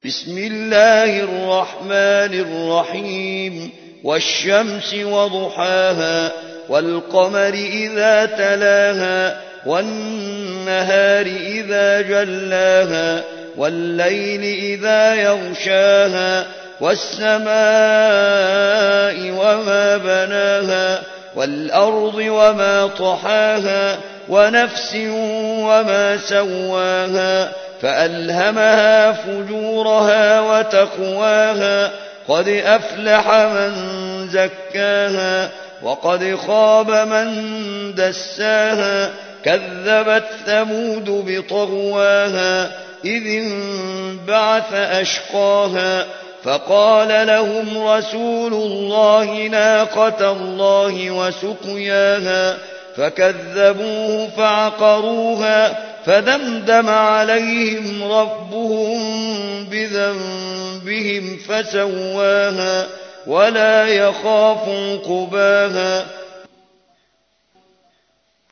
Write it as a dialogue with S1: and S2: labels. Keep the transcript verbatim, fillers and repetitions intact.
S1: بسم الله الرحمن الرحيم والشمس وضحاها والقمر إذا تلاها والنهار إذا جلاها والليل إذا يغشاها والسماء وما بناها والأرض وما طحاها ونفس وما سواها فألهمها فجورها وتقواها قد أفلح من زكاها وقد خاب من دساها كذبت ثمود بطغواها إذ انبعث أشقاها فقال لهم رسول الله ناقة الله وسقياها فكذبوه فعقروها فدمدم عليهم ربهم بذنبهم فسواها ولا يخاف عقباها